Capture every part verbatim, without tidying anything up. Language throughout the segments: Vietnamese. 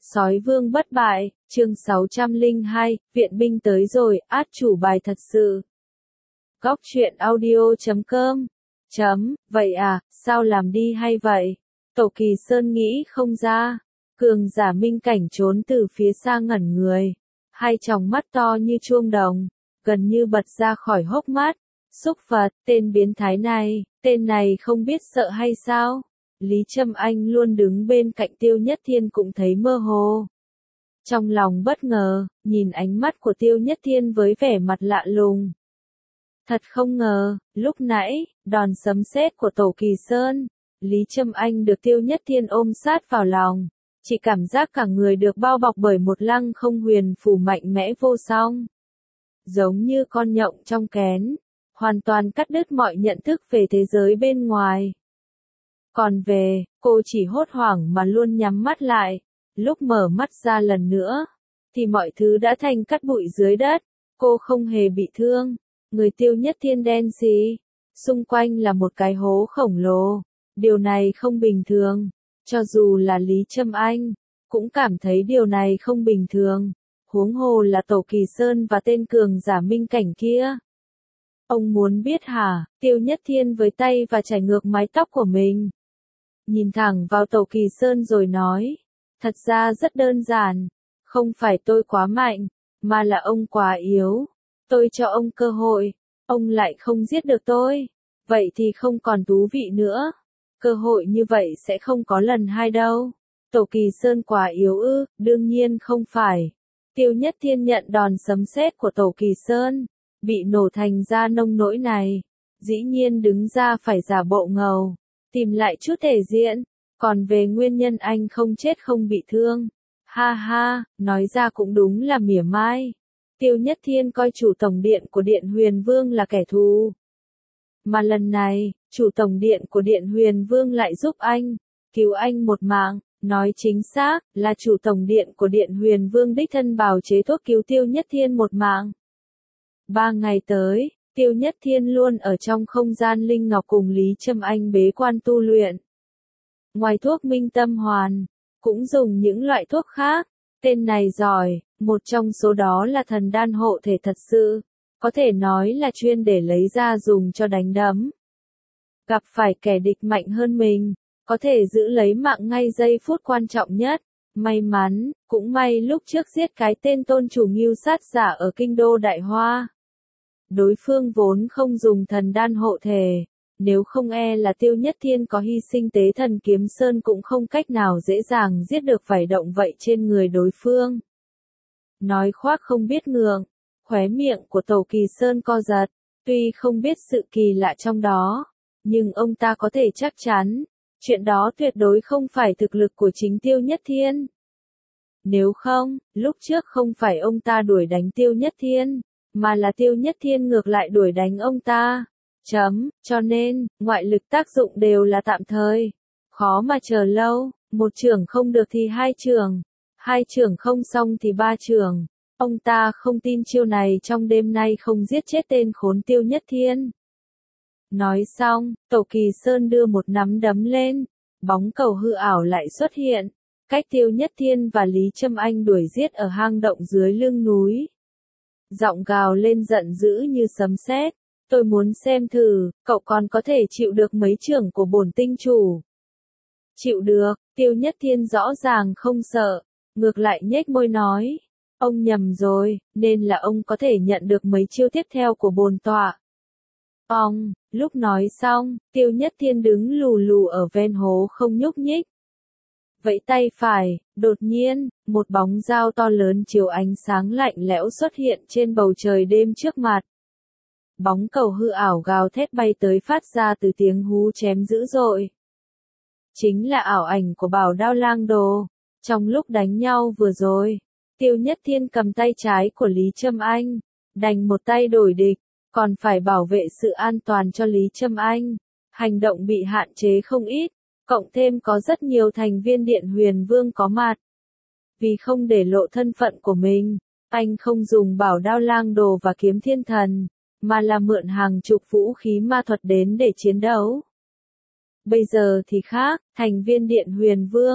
Sói vương bất bại, chương sáu trăm lẻ hai, viện binh tới rồi, át chủ bài thật sự. Góc truyện audio chấm com. Chấm, vậy à, sao làm đi hay vậy? Tổ Kỳ Sơn nghĩ không ra. Cường giả minh cảnh trốn từ phía xa ngẩn người. Hai tròng mắt to như chuông đồng, gần như bật ra khỏi hốc mắt. Xúc vật, tên biến thái này, tên này không biết sợ hay sao? Lý Trâm Anh luôn đứng bên cạnh Tiêu Nhất Thiên cũng thấy mơ hồ. Trong lòng bất ngờ, nhìn ánh mắt của Tiêu Nhất Thiên với vẻ mặt lạ lùng. Thật không ngờ, lúc nãy, đòn sấm sét của Tổ Kỳ Sơn, Lý Trâm Anh được Tiêu Nhất Thiên ôm sát vào lòng. Chỉ cảm giác cả người được bao bọc bởi một lăng không huyền phù mạnh mẽ vô song. Giống như con nhộng trong kén, hoàn toàn cắt đứt mọi nhận thức về thế giới bên ngoài. Còn về, cô chỉ hốt hoảng mà luôn nhắm mắt lại. Lúc mở mắt ra lần nữa, thì mọi thứ đã thành cát bụi dưới đất. Cô không hề bị thương. Người Tiêu Nhất Thiên đen xì. Xung quanh là một cái hố khổng lồ. Điều này không bình thường. Cho dù là Lý Trâm Anh, cũng cảm thấy điều này không bình thường. Huống hồ là Tổ Kỳ Sơn và tên cường giả minh cảnh kia. Ông muốn biết hả? Tiêu Nhất Thiên với tay và chải ngược mái tóc của mình. Nhìn thẳng vào Tổ Kỳ Sơn rồi nói. Thật ra rất đơn giản. Không phải tôi quá mạnh, mà là ông quá yếu. Tôi cho ông cơ hội, ông lại không giết được tôi. Vậy thì không còn thú vị nữa. Cơ hội như vậy sẽ không có lần hai đâu. Tổ Kỳ Sơn quá yếu ư? Đương nhiên không phải. Tiêu Nhất Thiên nhận đòn sấm sét của Tổ Kỳ Sơn, bị nổ thành ra nông nỗi này. Dĩ nhiên đứng ra phải giả bộ ngầu, tìm lại chút thể diện. Còn về nguyên nhân anh không chết không bị thương, ha ha, nói ra cũng đúng là mỉa mai. Tiêu Nhất Thiên coi chủ tổng điện của Điện Huyền Vương là kẻ thù. Mà lần này, chủ tổng điện của Điện Huyền Vương lại giúp anh, cứu anh một mạng. Nói chính xác, là chủ tổng điện của Điện Huyền Vương đích thân bào chế thuốc cứu Tiêu Nhất Thiên một mạng. Ba ngày tới, Tiêu Nhất Thiên luôn ở trong không gian linh ngọc cùng Lý Trâm Anh bế quan tu luyện. Ngoài thuốc minh tâm hoàn, cũng dùng những loại thuốc khác. Tên này giỏi, một trong số đó là thần đan hộ thể thật sự. Có thể nói là chuyên để lấy ra dùng cho đánh đấm. Gặp phải kẻ địch mạnh hơn mình, có thể giữ lấy mạng ngay giây phút quan trọng nhất. May mắn, cũng may lúc trước giết cái tên tôn chủ mưu sát giả ở kinh đô Đại Hoa. Đối phương vốn không dùng thần đan hộ thể. Nếu không e là Tiêu Nhất Thiên có hy sinh tế thần kiếm sơn cũng không cách nào dễ dàng giết được vảy động vậy trên người đối phương. Nói khoác không biết ngượng, khóe miệng của Tổ Kỳ Sơn co giật, tuy không biết sự kỳ lạ trong đó, nhưng ông ta có thể chắc chắn, chuyện đó tuyệt đối không phải thực lực của chính Tiêu Nhất Thiên. Nếu không, lúc trước không phải ông ta đuổi đánh Tiêu Nhất Thiên, mà là Tiêu Nhất Thiên ngược lại đuổi đánh ông ta. Chấm, cho nên, ngoại lực tác dụng đều là tạm thời. Khó mà chờ lâu, một trường không được thì hai trường, hai trường không xong thì ba trường. Ông ta không tin chiêu này trong đêm nay không giết chết tên khốn Tiêu Nhất Thiên. Nói xong, Tổ Kỳ Sơn đưa một nắm đấm lên, bóng cầu hư ảo lại xuất hiện, cách Tiêu Nhất Thiên và Lý Trâm Anh đuổi giết ở hang động dưới lưng núi. Giọng gào lên giận dữ như sấm sét. Tôi muốn xem thử, cậu còn có thể chịu được mấy chưởng của bổn tinh chủ. Chịu được, Tiêu Nhất Thiên rõ ràng không sợ, ngược lại nhếch môi nói. Ông nhầm rồi, nên là ông có thể nhận được mấy chiêu tiếp theo của bổn tọa. Ông, lúc nói xong, Tiêu Nhất Thiên đứng lù lù ở ven hố không nhúc nhích. Vẫy tay phải, đột nhiên, một bóng dao to lớn chiếu ánh sáng lạnh lẽo xuất hiện trên bầu trời đêm trước mặt. Bóng cầu hư ảo gào thét bay tới phát ra từ tiếng hú chém dữ dội. Chính là ảo ảnh của Bảo Đao Lang Đồ. Trong lúc đánh nhau vừa rồi, Tiêu Nhất Thiên cầm tay trái của Lý Trâm Anh, đành một tay đổi địch, còn phải bảo vệ sự an toàn cho Lý Trâm Anh. Hành động bị hạn chế không ít, cộng thêm có rất nhiều thành viên Điện Huyền Vương có mặt. Vì không để lộ thân phận của mình, anh không dùng Bảo Đao Lang Đồ và Kiếm Thiên Thần, mà là mượn hàng chục vũ khí ma thuật đến để chiến đấu. Bây giờ thì khác, thành viên Điện Huyền Vương,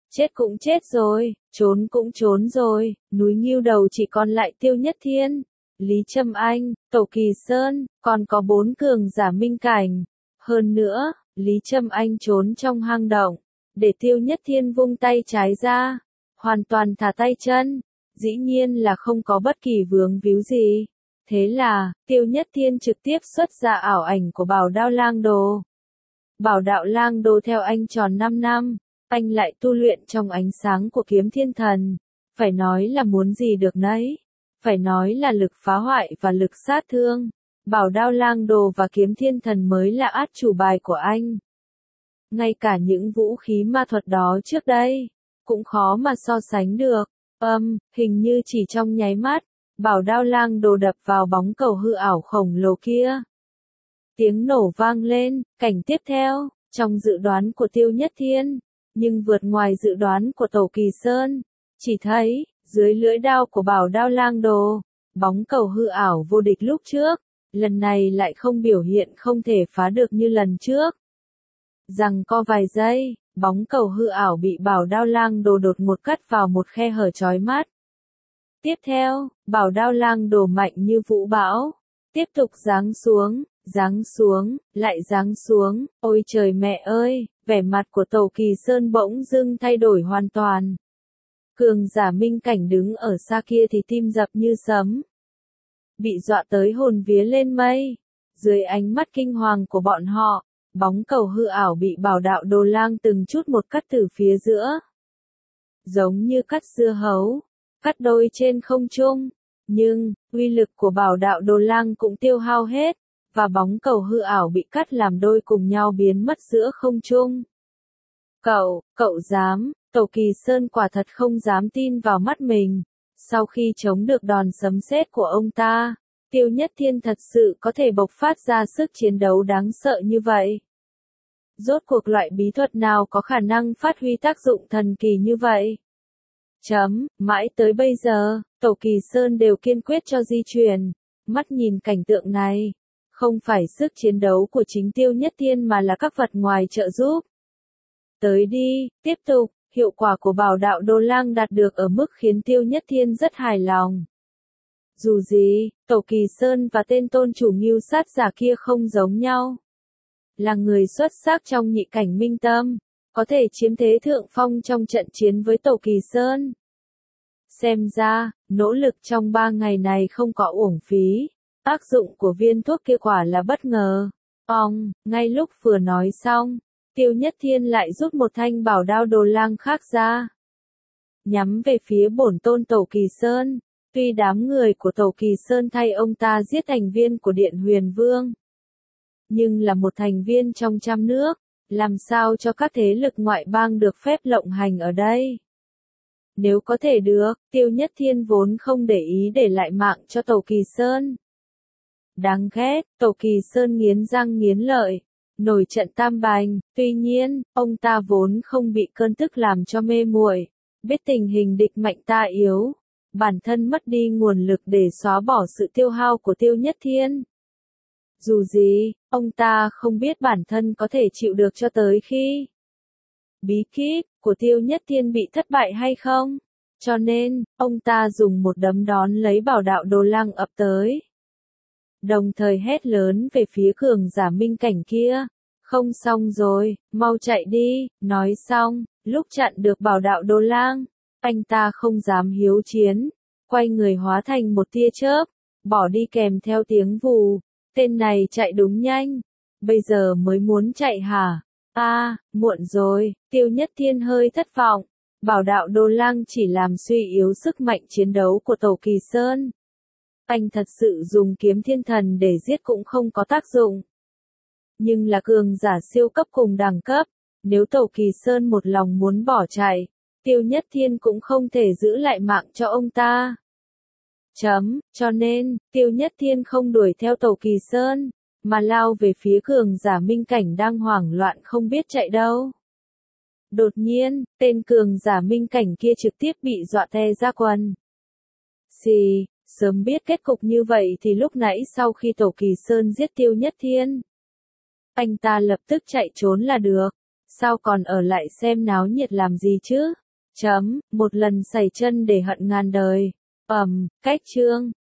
Chết cũng chết rồi, trốn cũng trốn rồi, núi Ngưu Đầu chỉ còn lại Tiêu Nhất Thiên, Lý Trâm Anh, Tổ Kỳ Sơn, còn có bốn cường giả minh cảnh. Hơn nữa, Lý Trâm Anh trốn trong hang động, để Tiêu Nhất Thiên vung tay trái ra, hoàn toàn thả tay chân, dĩ nhiên là không có bất kỳ vướng víu gì. Thế là, Tiêu Nhất Thiên trực tiếp xuất ra ảo ảnh của Bảo Đao Lang Đồ. Bảo Đạo Lang Đồ theo anh tròn năm năm, anh lại tu luyện trong ánh sáng của Kiếm Thiên Thần. Phải nói là muốn gì được nấy. Phải nói là lực phá hoại và lực sát thương. Bảo Đao Lang Đồ và Kiếm Thiên Thần mới là át chủ bài của anh. Ngay cả những vũ khí ma thuật đó trước đây, cũng khó mà so sánh được. Âm, um, hình như chỉ trong nháy mắt, Bảo Đao Lang Đồ đập vào bóng cầu hư ảo khổng lồ kia. Tiếng nổ vang lên, cảnh tiếp theo, trong dự đoán của Tiêu Nhất Thiên, nhưng vượt ngoài dự đoán của Tổ Kỳ Sơn. Chỉ thấy, dưới lưỡi đao của Bảo Đao Lang Đồ, bóng cầu hư ảo vô địch lúc trước, lần này lại không biểu hiện không thể phá được như lần trước. Rằng co vài giây, bóng cầu hư ảo bị Bảo Đao Lang Đồ đột ngột cắt vào một khe hở chói mắt. Tiếp theo, Bảo Đao Lang Đồ mạnh như vũ bão, tiếp tục giáng xuống, giáng xuống, lại giáng xuống, ôi trời mẹ ơi, vẻ mặt của Tổ Kỳ Sơn bỗng dưng thay đổi hoàn toàn. Cường giả minh cảnh đứng ở xa kia thì tim dập như sấm. Bị dọa tới hồn vía lên mây. Dưới ánh mắt kinh hoàng của bọn họ, bóng cầu hư ảo bị Bảo Đạo Đồ Lang từng chút một cắt từ phía giữa. Giống như cắt dưa hấu, cắt đôi trên không trung. Nhưng, uy lực của Bảo Đạo Đồ Lang cũng tiêu hao hết, và bóng cầu hư ảo bị cắt làm đôi cùng nhau biến mất giữa không trung. Cậu, cậu dám, Tổ Kỳ Sơn quả thật không dám tin vào mắt mình. Sau khi chống được đòn sấm sét của ông ta, Tiêu Nhất Thiên thật sự có thể bộc phát ra sức chiến đấu đáng sợ như vậy. Rốt cuộc loại bí thuật nào có khả năng phát huy tác dụng thần kỳ như vậy? Chấm, mãi tới bây giờ, Tổ Kỳ Sơn đều kiên quyết cho di chuyển. Mắt nhìn cảnh tượng này, không phải sức chiến đấu của chính Tiêu Nhất Thiên mà là các vật ngoài trợ giúp. Tới đi, tiếp tục, hiệu quả của Bảo Đạo Đồ Lang đạt được ở mức khiến Tiêu Nhất Thiên rất hài lòng. Dù gì, Tổ Kỳ Sơn và tên tôn chủ Ngưu Sát giả kia không giống nhau. Là người xuất sắc trong nhị cảnh minh tâm, có thể chiếm thế thượng phong trong trận chiến với Tổ Kỳ Sơn. Xem ra, nỗ lực trong ba ngày này không có uổng phí. Tác dụng của viên thuốc kia quả là bất ngờ. Ong, ngay lúc vừa nói xong, Tiêu Nhất Thiên lại rút một thanh Bảo Đao Đồ Lang khác ra. Nhắm về phía bổn tôn Tổ Kỳ Sơn. Tuy đám người của Tổ Kỳ Sơn thay ông ta giết thành viên của Điện Huyền Vương, nhưng là một thành viên trong trăm nước, làm sao cho các thế lực ngoại bang được phép lộng hành ở đây? Nếu có thể được, Tiêu Nhất Thiên vốn không để ý để lại mạng cho Tổ Kỳ Sơn. Đáng ghét, Tổ Kỳ Sơn nghiến răng nghiến lợi, nổi trận tam bành. Tuy nhiên, ông ta vốn không bị cơn tức làm cho mê muội, biết tình hình địch mạnh ta yếu, bản thân mất đi nguồn lực để xóa bỏ sự tiêu hao của Tiêu Nhất Thiên. Dù gì, ông ta không biết bản thân có thể chịu được cho tới khi bí kíp của Tiêu Nhất Thiên bị thất bại hay không. Cho nên, ông ta dùng một đấm đón lấy Bảo Đạo Đồ Lang ập tới. Đồng thời hét lớn về phía cường giả minh cảnh kia. Không xong rồi, mau chạy đi. Nói xong, lúc chặn được Bảo Đạo Đồ Lang, anh ta không dám hiếu chiến. Quay người hóa thành một tia chớp, bỏ đi kèm theo tiếng vù. Tên này chạy đúng nhanh. Bây giờ mới muốn chạy hả? A, à, muộn rồi. Tiêu Nhất Thiên hơi thất vọng. Bảo Đạo Đồ Lang chỉ làm suy yếu sức mạnh chiến đấu của Tổ Kỳ Sơn. Anh thật sự dùng Kiếm Thiên Thần để giết cũng không có tác dụng. Nhưng là cường giả siêu cấp cùng đẳng cấp, nếu Tổ Kỳ Sơn một lòng muốn bỏ chạy, Tiêu Nhất Thiên cũng không thể giữ lại mạng cho ông ta. Chấm, cho nên, Tiêu Nhất Thiên không đuổi theo Tổ Kỳ Sơn, mà lao về phía cường giả minh cảnh đang hoảng loạn không biết chạy đâu. Đột nhiên, tên cường giả minh cảnh kia trực tiếp bị dọa tè ra quần. Xì, sớm biết kết cục như vậy thì lúc nãy sau khi Tổ Kỳ Sơn giết Tiêu Nhất Thiên, anh ta lập tức chạy trốn là được, sao còn ở lại xem náo nhiệt làm gì chứ? Chấm, một lần sẩy chân để hận ngàn đời. Ầm, cách chương.